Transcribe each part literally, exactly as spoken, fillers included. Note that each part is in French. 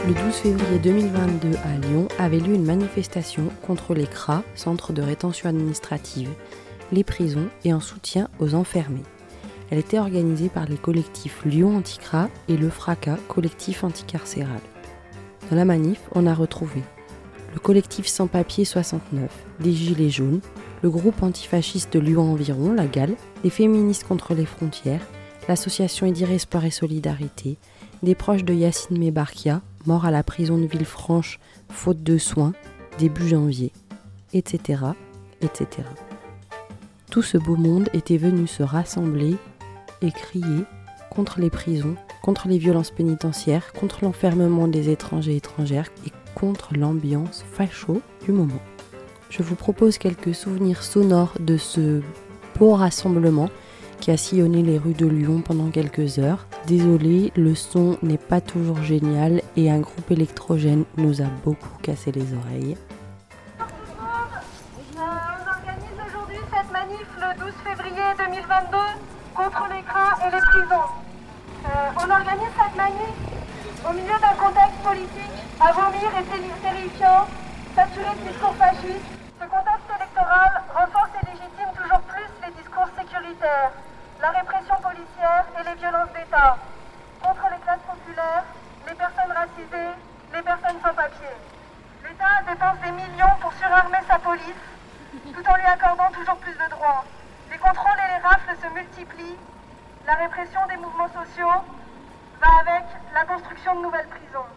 Le douze février deux mille vingt-deux à Lyon avait lieu une manifestation contre les C R A, centres de rétention administrative, les prisons et en soutien aux enfermés. Elle était organisée par les collectifs Lyon Anti-C R A et le FRACA, collectif anticarcéral. Dans la manif, on a retrouvé le collectif Sans Papiers soixante-neuf, les Gilets jaunes, le groupe antifasciste de Lyon Environ, la G A L, les féministes contre les frontières, l'association Edir Espoir et Solidarité, des proches de Yassine Mebarkia, mort à la prison de Villefranche faute de soins, début janvier, et cetera, et cetera. Tout ce beau monde était venu se rassembler et crier contre les prisons, contre les violences pénitentiaires, contre l'enfermement des étrangers et étrangères et contre l'ambiance facho du moment. Je vous propose quelques souvenirs sonores de ce beau rassemblement qui a sillonné les rues de Lyon pendant quelques heures. Désolé, le son n'est pas toujours génial et un groupe électrogène nous a beaucoup cassé les oreilles. On organise aujourd'hui cette manif le douze février deux mille vingt-deux contre les C R A et les prisons. Euh, on organise cette manif au milieu d'un contexte politique à vomir et terrifiant, saturé de discours fascistes. Ce contexte électoral renforce et légitime toujours plus les discours sécuritaires, la répression policière et les violences d'État, contre les classes populaires, les personnes racisées, les personnes sans papier. L'État dépense des millions pour surarmer sa police, tout en lui accordant toujours plus de droits. Les contrôles et les rafles se multiplient, la répression des mouvements sociaux va avec la construction de nouvelles prisons.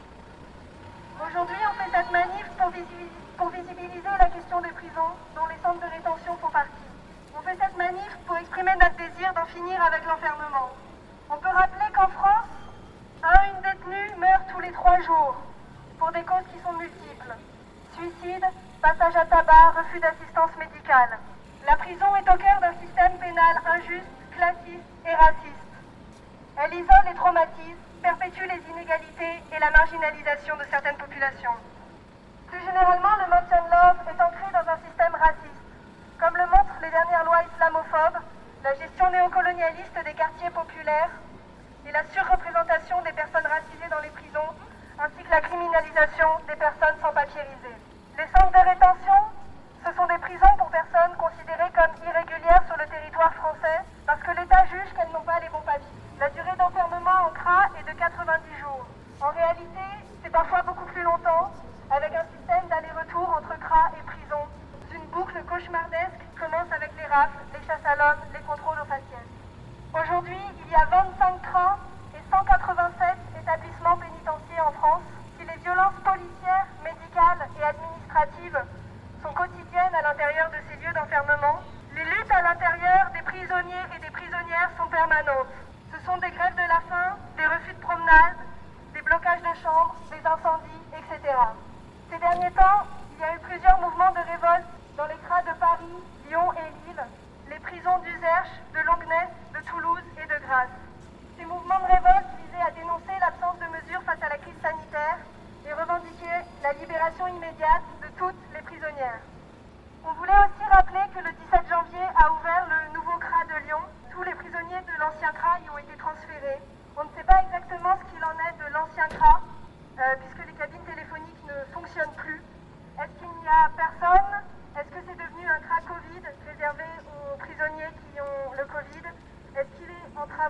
Aujourd'hui, on fait cette manif pour visibiliser, pour visibiliser la question des prisons dont les centres de rétention font partie. On fait cette manif pour exprimer notre désir d'en finir avec l'enfermement. On peut rappeler qu'en France, un ou une détenue meurt tous les trois jours pour des causes qui sont multiples. Suicide, passage à tabac, refus d'assistance médicale. La prison est au cœur d'un système pénal injuste, classiste et raciste. Elle isole et traumatise, perpétue les inégalités et la marginalisation de certaines populations. Plus généralement, le maintien de l'ordre est ancré dans un système raciste. Comme le montrent les dernières lois islamophobes, la gestion néocolonialiste des quartiers populaires et la surreprésentation des personnes racisées dans les prisons, ainsi que la criminalisation des personnes sans papiérisées. Les centres de rétention, ce sont des prisons pour personnes considérées comme irrégulières sur le territoire français parce que l'État juge qu'elles n'ont pas les bons papiers. La durée d'enfermement en C R A est de quatre-vingt-dix jours. En réalité, c'est parfois beaucoup plus longtemps, avec un système d'aller-retour entre C R A et prison. Une boucle cauchemardesque commence avec les rafles, les chasses à l'homme, les contrôles aux faciès. Aujourd'hui, il y a vingt-cinq C R A et cent quatre-vingt-sept établissements pénitentiaires en France. Si les violences policières, médicales et administratives sont quotidiennes à l'intérieur de ces lieux d'enfermement, les luttes à l'intérieur des prisonniers et des prisonnières sont permanentes. Ce sont des grèves de la faim, des refus de promenade, des blocages de chambres, des incendies, et cetera. Ces derniers temps, il y a eu plusieurs mouvements de révolte dans les C R A de Paris, Lyon et Lille, les prisons d'Uzerche, de Longuenesse, de Toulouse et de Grasse. Ces mouvements de révolte visaient à dénoncer l'absence de mesures face à la crise sanitaire et revendiquer la libération immédiate de toutes les prisonnières. On voulait aussi rappeler que le dix-sept janvier a ouvert le nouveau C R A de Lyon. Tous les prisonniers de l'ancien C R A y ont été transférés. On ne sait pas exactement ce qu'il en est de l'ancien C R A, euh, puisque les cabines téléphoniques ne fonctionnent plus. Est-ce qu'il n'y a personne ? Est-ce que c'est devenu un C R A Covid réservé aux prisonniers qui ont le Covid ? Est-ce qu'il est en travaux ?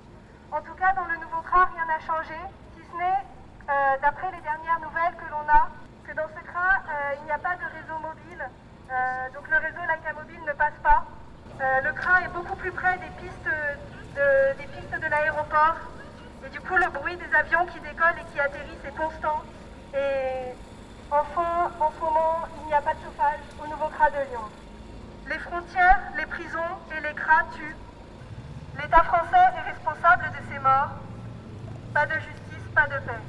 En tout cas, dans le nouveau C R A, rien n'a changé, si ce n'est, euh, d'après les dernières nouvelles que l'on a, que dans ce C R A, euh, il n'y a pas de réseau mobile, euh, donc le réseau Laika Mobile ne passe pas. Euh, le C R A est beaucoup plus près des pistes de, des pistes de l'aéroport, et du coup le bruit des avions qui décollent et qui atterrissent est constant. Et enfin, en ce moment, il n'y a pas de chauffage au nouveau C R A de Lyon. Les frontières, les prisons et les C R A tuent. L'État français est responsable de ces morts. Pas de justice, pas de paix.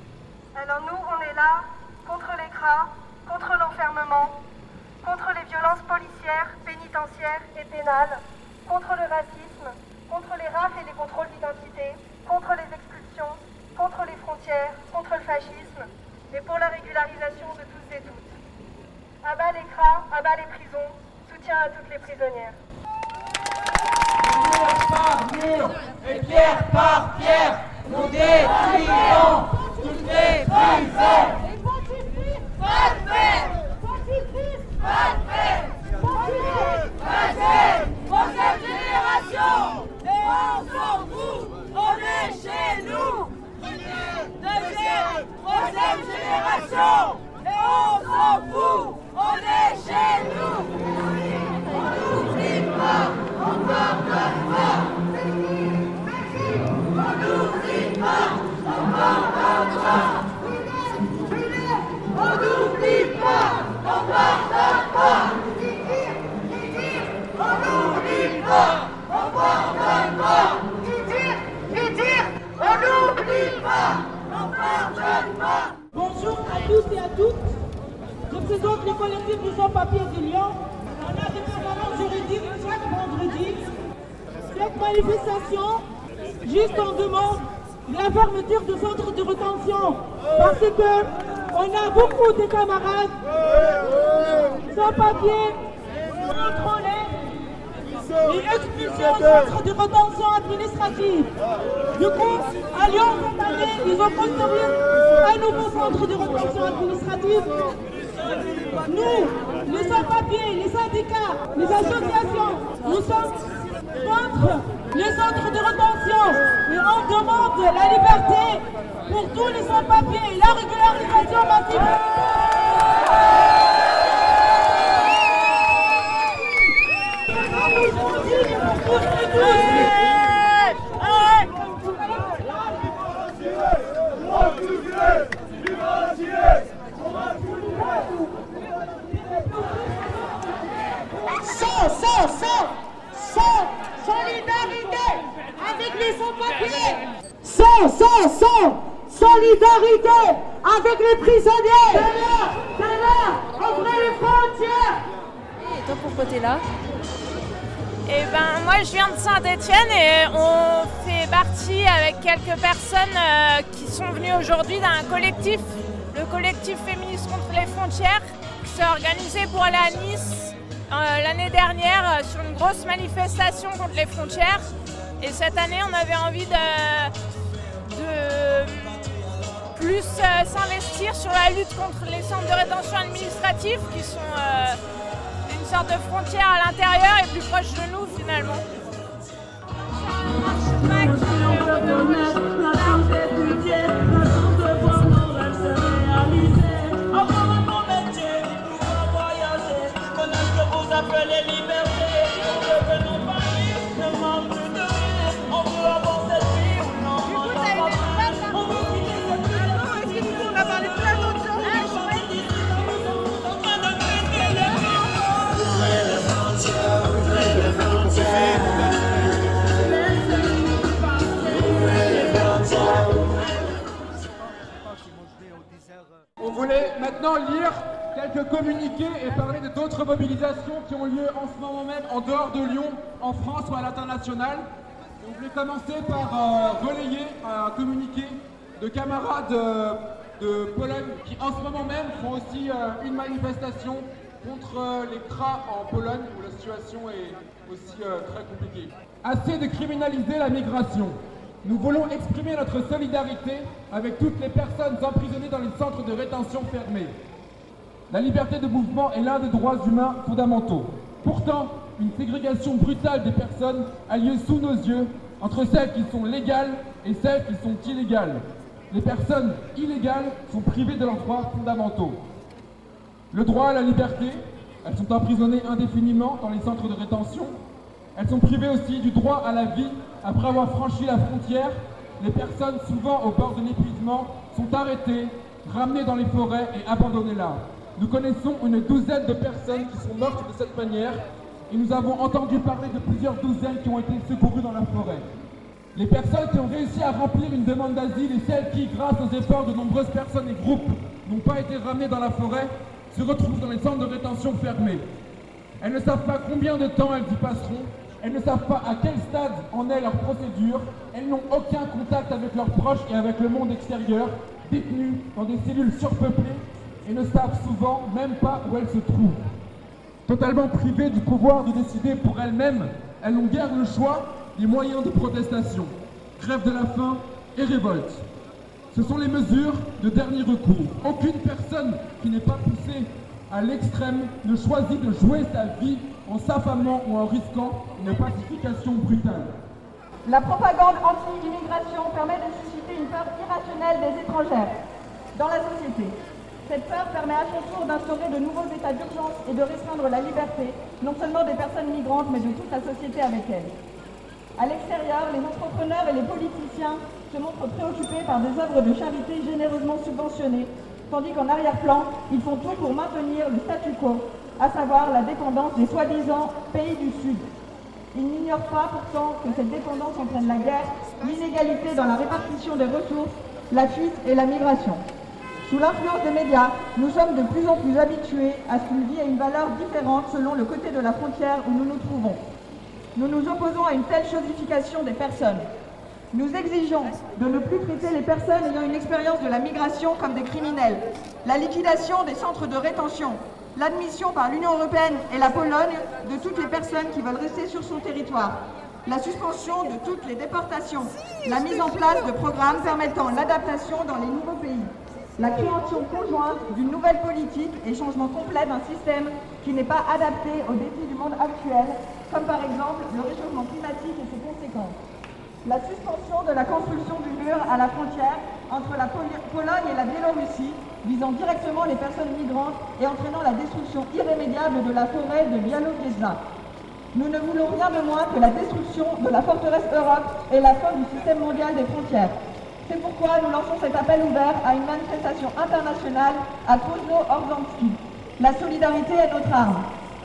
Alors nous, on est là contre les C R A, contre l'enfermement, contre les violences policières, pénitentiaires et pénales, contre le racisme, contre les rafles et les contrôles d'identité, contre les expulsions, contre les frontières, contre le fascisme, et pour la régularisation de tous et toutes. À bas les C R A, à bas les prisons, soutien à toutes les prisonnières. Mur par mur, et pierre par pierre, nous détruisons toutes les prisons. Les pacifistes, pas de paix. Pacifistes, pas de paix. Pacifistes, pas de paix. Troisième génération, et on s'en fout, on est chez nous. Deuxième, troisième génération, et on s'en fout, on est chez nous. On n'oublie pas, on pardonne pas. On n'oublie pas, on pardonne pas. On n'oublie pas, on pardonne pas. On n'oublie pas, on pardonne pas. Qui tire, qui tire, on n'oublie pas. On pardonne pas. Bonjour à tous et à toutes. Je présente le collectif du sans-papiers de Lyon. On a des permanences juridiques chaque vendredi. Cette manifestation, juste en demande la fermeture de centres de rétention. Parce que on a beaucoup de camarades sans-papiers contrôlés et expulsés au centre de rétention administrative. Du coup, à Lyon, cette année, ils ont construit un nouveau centre de rétention administrative. Nous, les sans-papiers, les syndicats, les associations, nous sommes contre les centres de rétention et on demande la liberté pour tous les sans-papiers et la régularisation massive. Sans, sans, sans, sans solidarité avec les sans-papiers. Sans, sans, sans solidarité avec les prisonniers. C'est là, c'est là, ouvrez les frontières. Et toi, pourquoi t'es là? Eh ben, moi, je viens de Saint-Étienne et on fait partie avec quelques personnes euh, qui sont venues aujourd'hui d'un collectif, le collectif Féministes contre les frontières, qui s'est organisé pour aller à Nice euh, l'année dernière euh, sur une grosse manifestation contre les frontières. Et cette année, on avait envie de, de plus euh, s'investir sur la lutte contre les centres de rétention administrative qui sont euh, une sorte de frontière à l'intérieur et plus proche de nous finalement. On voulait maintenant lire quelques communiqués et parler de d'autres mobilisations qui ont lieu en ce moment même en dehors de Lyon, en France ou à l'international. On voulait commencer par euh, relayer un communiqué de camarades euh, de Pologne qui en ce moment même font aussi euh, une manifestation contre euh, les C R A en Pologne où la situation est aussi euh, très compliquée. Assez de criminaliser la migration. Nous voulons exprimer notre solidarité avec toutes les personnes emprisonnées dans les centres de rétention fermés. La liberté de mouvement est l'un des droits humains fondamentaux. Pourtant, une ségrégation brutale des personnes a lieu sous nos yeux entre celles qui sont légales et celles qui sont illégales. Les personnes illégales sont privées de leurs droits fondamentaux. Le droit à la liberté, elles sont emprisonnées indéfiniment dans les centres de rétention. Elles sont privées aussi du droit à la vie. Après avoir franchi la frontière, les personnes, souvent au bord de l'épuisement, sont arrêtées, ramenées dans les forêts et abandonnées là. Nous connaissons une douzaine de personnes qui sont mortes de cette manière et nous avons entendu parler de plusieurs douzaines qui ont été secourues dans la forêt. Les personnes qui ont réussi à remplir une demande d'asile et celles qui, grâce aux efforts de nombreuses personnes et groupes, n'ont pas été ramenées dans la forêt, se retrouvent dans les centres de rétention fermés. Elles ne savent pas combien de temps elles y passeront. Elles ne savent pas à quel stade en est leur procédure, elles n'ont aucun contact avec leurs proches et avec le monde extérieur, détenues dans des cellules surpeuplées et ne savent souvent même pas où elles se trouvent. Totalement privées du pouvoir de décider pour elles-mêmes, elles n'ont guère le choix des moyens de protestation, grève de la faim et révolte. Ce sont les mesures de dernier recours. Aucune personne qui n'est pas poussée à l'extrême ne choisit de jouer sa vie en s'affamant ou en risquant une pacification brutale. La propagande anti-immigration permet de susciter une peur irrationnelle des étrangères dans la société. Cette peur permet à son tour d'instaurer de nouveaux états d'urgence et de restreindre la liberté, non seulement des personnes migrantes, mais de toute la société avec elles. À l'extérieur, les entrepreneurs et les politiciens se montrent préoccupés par des œuvres de charité généreusement subventionnées, tandis qu'en arrière-plan, ils font tout pour maintenir le statu quo, à savoir la dépendance des soi-disant pays du Sud. Ils n'ignorent pas pourtant que cette dépendance entraîne la guerre, l'inégalité dans la répartition des ressources, la fuite et la migration. Sous l'influence des médias, nous sommes de plus en plus habitués à ce qu'une vie ait une valeur différente selon le côté de la frontière où nous nous trouvons. Nous nous opposons à une telle chosification des personnes. Nous exigeons de ne plus traiter les personnes ayant une expérience de la migration comme des criminels, la liquidation des centres de rétention, l'admission par l'Union européenne et la Pologne de toutes les personnes qui veulent rester sur son territoire, la suspension de toutes les déportations, la mise en place de programmes permettant l'adaptation dans les nouveaux pays, la création conjointe d'une nouvelle politique et changement complet d'un système qui n'est pas adapté aux défis du monde actuel, comme par exemple le réchauffement climatique et ses conséquences. La suspension de la construction du mur à la frontière entre la Pol- Pologne et la Biélorussie, visant directement les personnes migrantes et entraînant la destruction irrémédiable de la forêt de Białowieża. Nous ne voulons rien de moins que la destruction de la forteresse Europe et la fin du système mondial des frontières. C'est pourquoi nous lançons cet appel ouvert à une manifestation internationale à Poznań-Orzański. La solidarité est notre arme.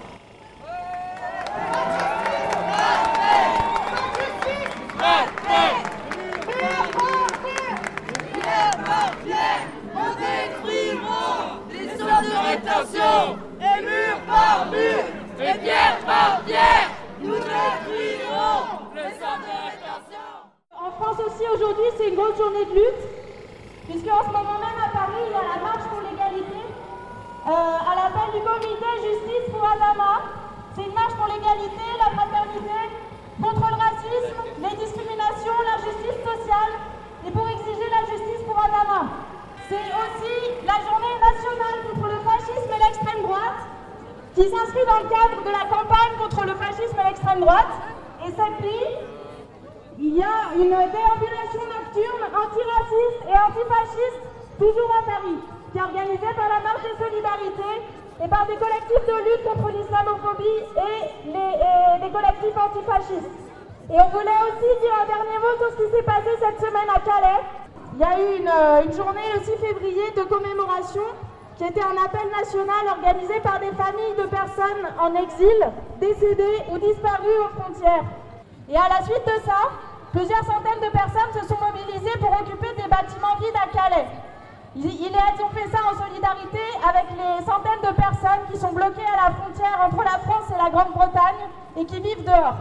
Nous détruirons les centres de rétention, et mur par mur, et pierre par pierre, nous détruirons les centres de rétention. En France aussi, aujourd'hui, c'est une grosse journée de lutte, puisque en ce moment même à Paris, il y a la marche pour l'égalité, euh, à l'appel du comité Justice pour Adama. C'est une marche pour l'égalité, la fraternité, contre le racisme, les discriminations, l'injustice sociale, et pour exiger la justice pour Adama. C'est aussi la journée nationale contre le fascisme et l'extrême droite, qui s'inscrit dans le cadre de la campagne contre le fascisme et l'extrême droite. Et cette nuit, il y a une déambulation nocturne antiraciste et antifasciste, toujours à Paris, qui est organisée par la Marche des Solidarités et par des collectifs de lutte contre l'islamophobie et les, et des collectifs antifascistes. Et on voulait aussi dire un dernier mot sur ce qui s'est passé cette semaine à Calais. Il y a eu une, une journée le six février de commémoration qui était un appel national organisé par des familles de personnes en exil, décédées ou disparues aux frontières. Et à la suite de ça, plusieurs centaines de personnes se sont mobilisées pour occuper des bâtiments vides à Calais. Ils, ils ont fait ça en solidarité avec les centaines de personnes qui sont bloquées à la frontière entre la France et la Grande-Bretagne et qui vivent dehors.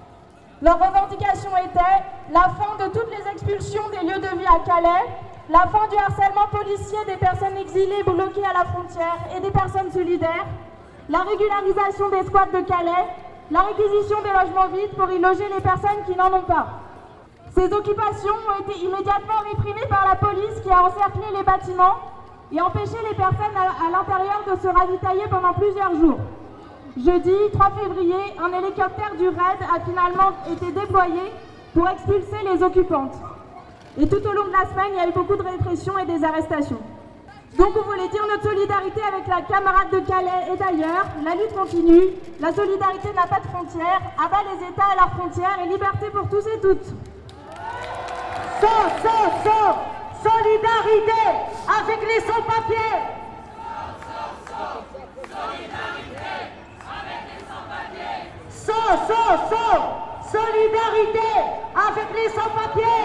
Leur revendication était la fin de toutes les expulsions des lieux de vie à Calais, la fin du harcèlement policier des personnes exilées bloquées à la frontière et des personnes solidaires, la régularisation des squats de Calais, la réquisition des logements vides pour y loger les personnes qui n'en ont pas. Ces occupations ont été immédiatement réprimées par la police qui a encerclé les bâtiments et empêché les personnes à, à l'intérieur de se ravitailler pendant plusieurs jours. Jeudi trois février, un hélicoptère du R A I D a finalement été déployé pour expulser les occupantes. Et tout au long de la semaine, il y a eu beaucoup de répression et des arrestations. Donc on voulait dire notre solidarité avec la camarade de Calais et d'ailleurs. La lutte continue, la solidarité n'a pas de frontières, abat les États à leurs frontières et liberté pour tous et toutes. So, so, so, solidarité avec les sans-papiers. So, so, so, solidarité avec les sans-papiers.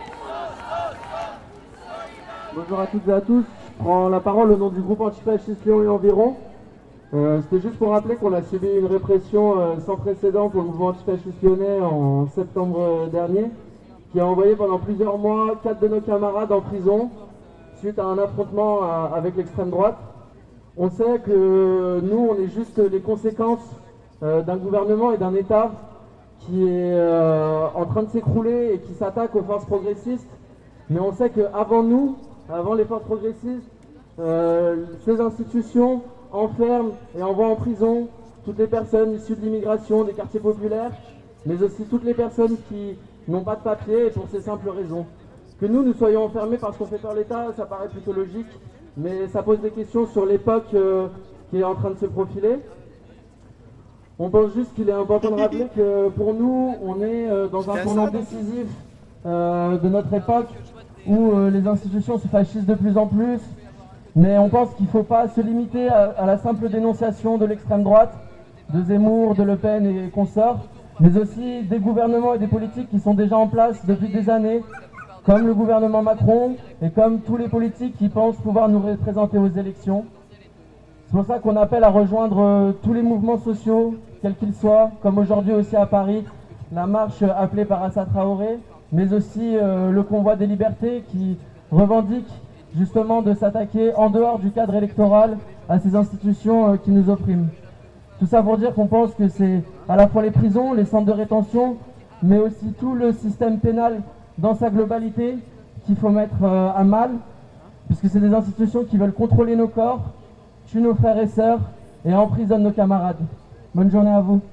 Bonjour à toutes et à tous, je prends la parole au nom du groupe antifasciste Lyon et environ. Euh, C'était juste pour rappeler qu'on a subi une répression euh, sans précédent pour le mouvement antifasciste lyonnais en septembre dernier, qui a envoyé pendant plusieurs mois quatre de nos camarades en prison suite à un affrontement à, avec l'extrême droite. On sait que nous, on est juste les conséquences euh, d'un gouvernement et d'un État qui est euh, en train de s'écrouler et qui s'attaque aux forces progressistes Mais on sait qu'avant nous, avant les forces progressistes, euh, ces institutions enferment et envoient en prison toutes les personnes issues de l'immigration, des quartiers populaires, mais aussi toutes les personnes qui n'ont pas de papier et pour ces simples raisons. Que nous, nous soyons enfermés parce qu'on fait peur l'État, ça paraît plutôt logique, mais ça pose des questions sur l'époque euh, qui est en train de se profiler. On pense juste qu'il est important de rappeler que pour nous, on est euh, dans un tournant décisif euh, de notre époque où euh, les institutions se fascisent de plus en plus, mais on pense qu'il ne faut pas se limiter à, à la simple dénonciation de l'extrême droite, de Zemmour, de Le Pen et consorts, mais aussi des gouvernements et des politiques qui sont déjà en place depuis des années, comme le gouvernement Macron et comme tous les politiques qui pensent pouvoir nous représenter aux élections. C'est pour ça qu'on appelle à rejoindre euh, tous les mouvements sociaux, quels qu'ils soient, comme aujourd'hui aussi à Paris, la marche appelée par Assa Traoré, mais aussi euh, le convoi des libertés qui revendique justement de s'attaquer en dehors du cadre électoral à ces institutions euh, qui nous oppriment. Tout ça pour dire qu'on pense que c'est à la fois les prisons, les centres de rétention, mais aussi tout le système pénal dans sa globalité qu'il faut mettre euh, à mal, puisque c'est des institutions qui veulent contrôler nos corps, tuent nos frères et sœurs et emprisonnent nos camarades. Bonne journée à vous.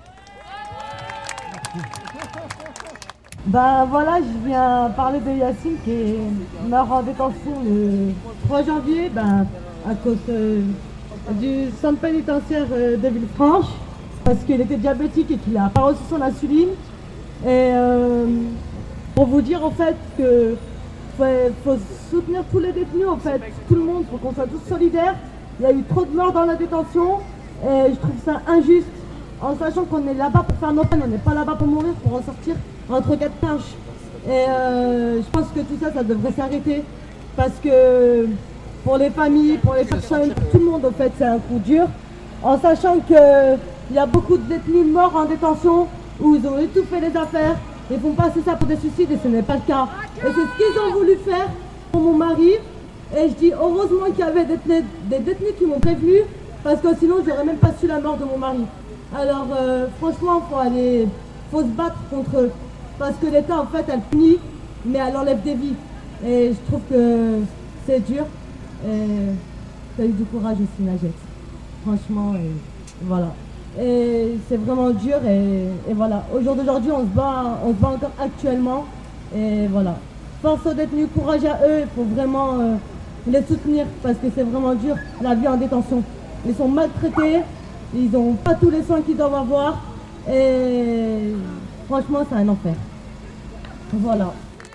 Ben voilà, je viens parler de Yacine qui est mort en détention le trois janvier ben, à cause euh, du centre pénitentiaire euh, de Villefranche parce qu'il était diabétique et qu'il n'a pas reçu son insuline. Et euh, pour vous dire en fait que faut, faut soutenir tous les détenus en fait, tout le monde, il faut qu'on soit tous solidaires. Il y a eu trop de morts dans la détention et je trouve ça injuste en sachant qu'on est là-bas pour faire nos peines, on n'est pas là-bas pour mourir, pour en sortir entre quatre pinches. Et euh, je pense que tout ça, ça devrait s'arrêter parce que pour les familles, pour les personnes, pour tout le monde, en fait, c'est un coup dur. En sachant qu'il y a beaucoup de détenus morts en détention où ils ont étouffé les affaires, ils font passer ça pour des suicides et ce n'est pas le cas. Et c'est ce qu'ils ont voulu faire pour mon mari. Et je dis heureusement qu'il y avait des détenus, des détenus qui m'ont prévenu parce que sinon j'aurais même pas su la mort de mon mari. Alors euh, franchement, faut aller, faut se battre contre eux. Parce que l'État, en fait, elle punit, mais elle enlève des vies. Et je trouve que c'est dur. Et t'as eu du courage aussi, Najette. Franchement, et voilà. Et c'est vraiment dur. Et, et voilà. Au jour d'aujourd'hui, on se bat, on se bat encore actuellement. Et voilà. Force aux détenus, courage à eux. Il faut vraiment euh, les soutenir parce que c'est vraiment dur, la vie en détention. Ils sont maltraités. Ils n'ont pas tous les soins qu'ils doivent avoir. Et franchement, c'est un enfer. Voilà.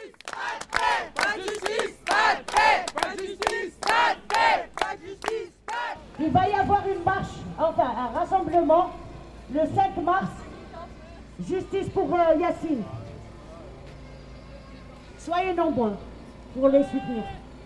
Il va y avoir une marche, enfin un rassemblement, le cinq mars. Justice pour euh, Yacine. Soyez nombreux pour les soutenir.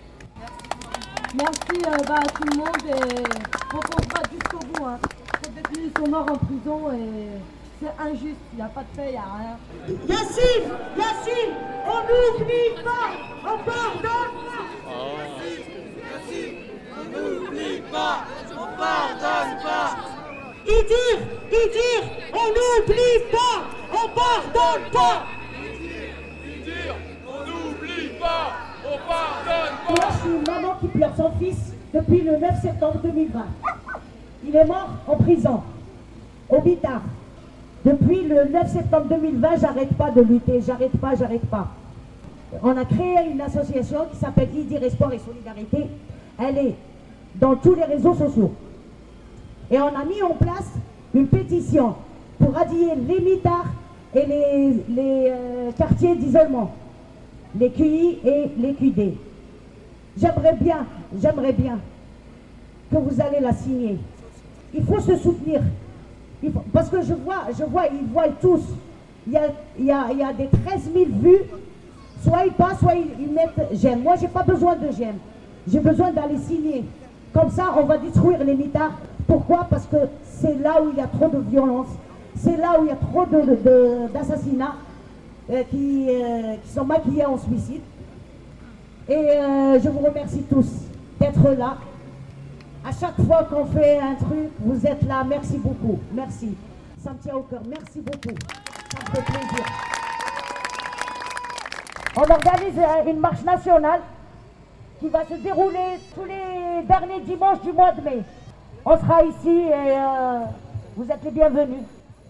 Merci euh, bah, à tout le monde et faut qu'on se batte jusqu'au bout. Hein. Les détenus sont morts en prison et c'est injuste, il n'y a pas de paix, il n'y a rien. Yacine, Yacine, on n'oublie pas, on pardonne pas. Yacine, on n'oublie pas, on pardonne pas. Il dit, il dit, on n'oublie pas, on pardonne pas. Il dit, on n'oublie pas, on pardonne pas. Moi, je suis une maman qui pleure son fils depuis le neuf septembre deux mille vingt. Il est mort en prison, au Bitard. Depuis le neuf septembre deux mille vingt, j'arrête pas de lutter, j'arrête pas, j'arrête pas. On a créé une association qui s'appelle IDIR Espoir et Solidarité. Elle est dans tous les réseaux sociaux. Et on a mis en place une pétition pour radier les mitards et les, les euh, quartiers d'isolement, les Q I et les Q D. J'aimerais bien, j'aimerais bien que vous allez la signer. Il faut se soutenir. Il faut, parce que je vois, je vois, ils voient tous. Il y a, il y a, il y a des treize mille vues. Soit ils passent, soit ils, ils mettent j'aime. Moi, j'ai pas besoin de j'aime. J'ai besoin d'aller signer. Comme ça, on va détruire les mitards. Pourquoi? Parce que c'est là où il y a trop de violence. C'est là où il y a trop de, de, de, d'assassinats euh, qui, euh, qui sont maquillés en suicide. Et euh, je vous remercie tous d'être là. À chaque fois qu'on fait un truc, vous êtes là. Merci beaucoup. Merci. Ça me tient au cœur. Merci beaucoup. Ça me fait plaisir. On organise une marche nationale qui va se dérouler tous les derniers dimanches du mois de mai. On sera ici et euh, vous êtes les bienvenus.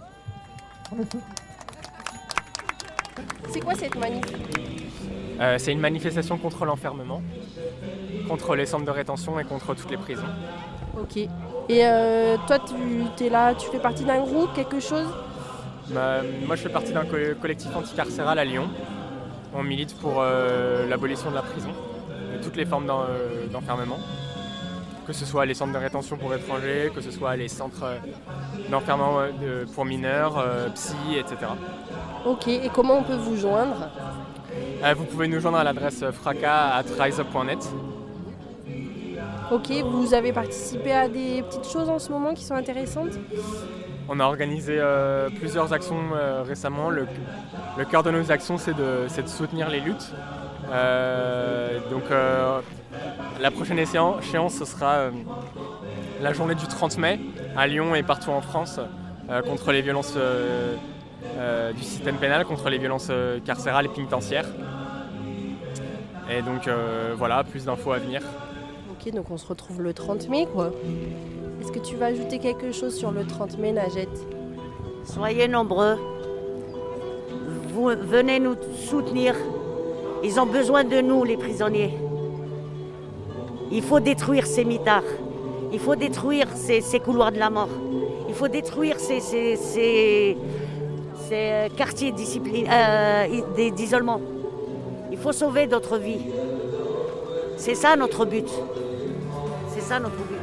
C'est quoi cette manif? euh, C'est une manifestation contre l'enfermement, contre les centres de rétention et contre toutes les prisons. Ok. Et euh, toi, tu es là, tu fais partie d'un groupe, quelque chose? bah, Moi, je fais partie d'un co collectif anticarcéral à Lyon. On milite pour euh, l'abolition de la prison, de toutes les formes d'enfermement. Que ce soit les centres de rétention pour étrangers, que ce soit les centres d'enfermement pour mineurs, euh, psy, et cetera. Ok, et comment on peut vous joindre? euh, Vous pouvez nous joindre à l'adresse fracas arobase riseup point net. Ok, vous avez participé à des petites choses en ce moment qui sont intéressantes? On a organisé euh, plusieurs actions euh, récemment. Le, le cœur de nos actions, c'est de, de soutenir les luttes. Euh, donc, euh, la prochaine échéance, ce sera euh, la journée du trente mai à Lyon et partout en France euh, contre les violences euh, euh, du système pénal, contre les violences euh, carcérales et pénitentiaires. Et donc euh, voilà, plus d'infos à venir. Ok, donc on se retrouve le trente mai, quoi. Est-ce que tu vas ajouter quelque chose sur le trente mai, Najette? Soyez nombreux. Vous venez nous soutenir. Ils ont besoin de nous, les prisonniers. Il faut détruire ces mitards. Il faut détruire ces, ces couloirs de la mort. Il faut détruire ces, ces, ces, ces quartiers euh, d'isolement. Il faut sauver d'autres vies. C'est ça notre but. C'est ça notre but.